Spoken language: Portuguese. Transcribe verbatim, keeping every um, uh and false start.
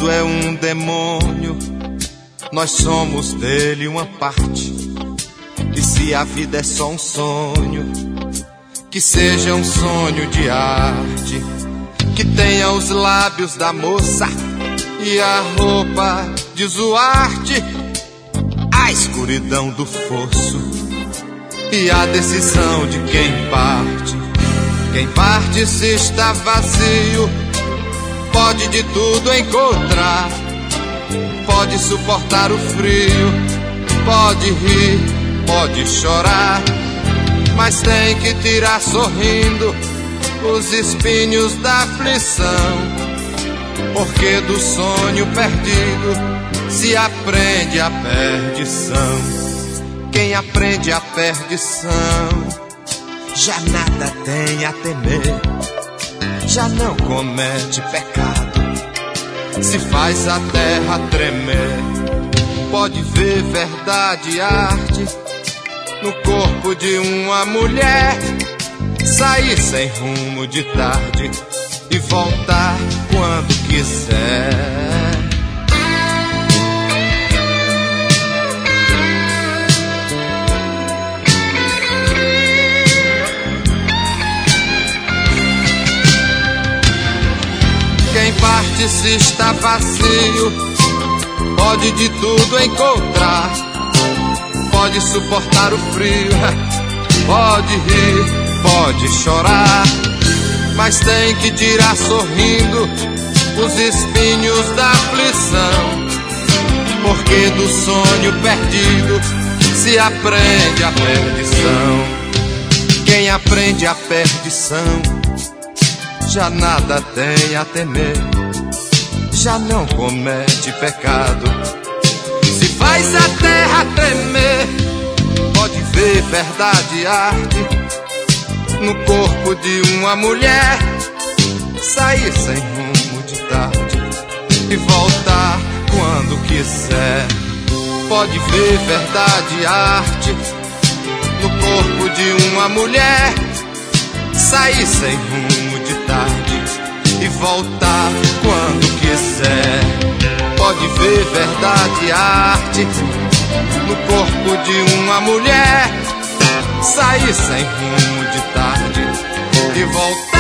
mundo é um demônio, nós somos dele uma parte. E se a vida é só um sonho, que seja um sonho de arte, que tenha os lábios da moça e a roupa de Zuarte, a escuridão do fosso e a decisão de quem parte. Quem parte se está vazio, pode de tudo encontrar, pode suportar o frio, pode rir, pode chorar, mas tem que tirar sorrindo os espinhos da aflição, porque do sonho perdido se aprende a perdição. Quem aprende a perdição já nada tem a temer, já não comete pecado, se faz a terra tremer. Pode ver verdade e arte no corpo de uma mulher, sair sem rumo de tarde e voltar quando quiser. Quem parte se está vazio, pode de tudo encontrar, pode suportar o frio, pode rir, pode chorar, mas tem que tirar sorrindo os espinhos da aflição, porque do sonho perdido se aprende a perdição. Quem aprende a perdição já nada tem a temer, já não comete pecado, se faz a terra tremer. Pode ver verdade e arte no corpo de uma mulher, sair sem rumo de tarde e voltar quando quiser. Pode ver verdade e arte no corpo de uma mulher, sair sem rumo de tarde e voltar quando quiser. Pode ver verdade e arte no corpo de uma mulher, sair sem rumo de tarde e voltar